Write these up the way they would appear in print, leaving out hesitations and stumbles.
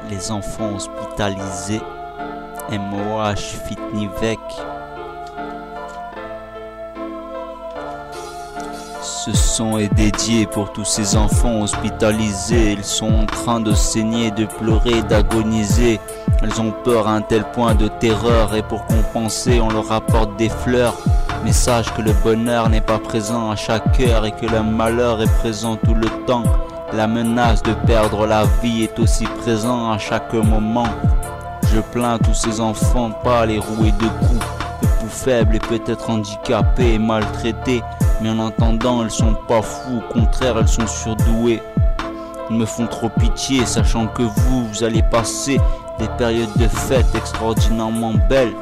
Les enfants hospitalisés, MOH Fitnivec. Ce son est dédié pour tous ces enfants hospitalisés. Ils sont en train de saigner, de pleurer, d'agoniser. Ils ont peur à un tel point de terreur, et pour compenser on leur apporte des fleurs. Mais sache que le bonheur n'est pas présent à chaque heure, et que le malheur est présent tout le temps. La menace de perdre la vie est aussi présent à chaque moment. Je plains tous ces enfants pâles et roués de coups, de poux faibles et peut-être handicapés et maltraités. Mais en entendant, ils sont pas fous, au contraire, ils sont surdoués. Ils me font trop pitié, sachant que vous allez passer des périodes de fête extraordinairement belles.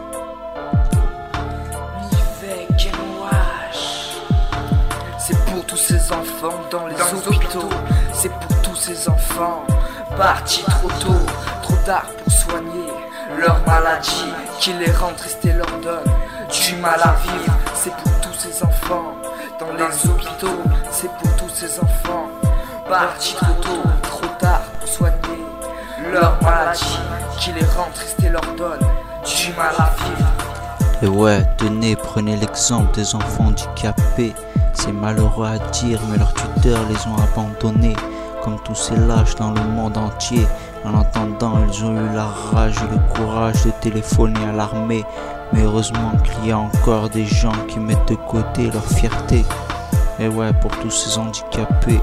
C'est pour tous ces enfants dans les hôpitaux. C'est pour tous ces enfants partis trop tôt, trop tard pour soigner leur maladie qui les rend tristes et leur donne du mal à vivre. C'est pour tous ces enfants dans les hôpitaux. C'est pour tous ces enfants partis trop tôt, trop tard pour soigner leur maladie qui les rend tristes et leur donne du mal à vivre. Et ouais, tenez, prenez l'exemple des enfants handicapés. C'est malheureux à dire, mais leurs tuteurs les ont abandonnés, comme tous ces lâches dans le monde entier. En entendant, ils ont eu la rage et le courage de téléphoner à l'armée. Mais heureusement qu'il y a encore des gens qui mettent de côté leur fierté. Et ouais, pour tous ces handicapés.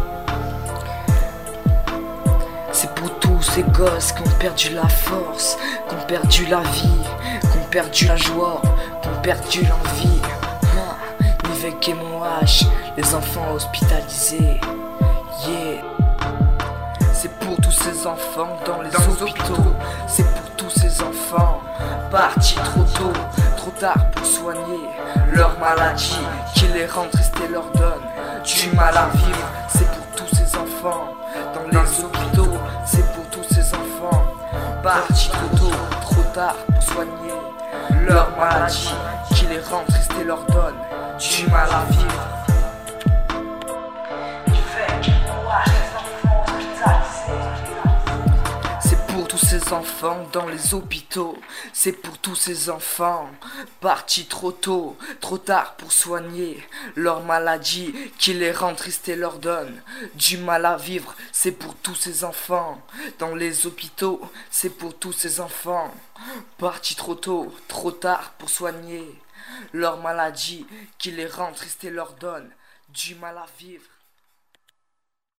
C'est pour tous ces gosses qui ont perdu la force, qui ont perdu la vie, qui ont perdu la joie, qui ont perdu l'envie. Avec MOH, les enfants hospitalisés. Yeah. C'est pour tous ces enfants dans les hôpitaux. C'est pour tous ces enfants partis trop tôt, trop tard pour soigner leur maladie qui les rend tristes et leur donne du mal à vivre. C'est pour tous ces enfants dans les hôpitaux. C'est pour tous ces enfants partis trop tôt, trop tard pour soigner leur maladie qui les rend tristes et leur donne du mal à vivre. C'est pour tous ces enfants dans les hôpitaux. C'est pour tous ces enfants partis trop tôt, trop tard pour soigner leur maladie qui les rend tristes et leur donne du mal à vivre. C'est pour tous ces enfants dans les hôpitaux. C'est pour tous ces enfants partis trop tôt, trop tard pour soigner leur maladie qui les rend tristes et leur donne du mal à vivre.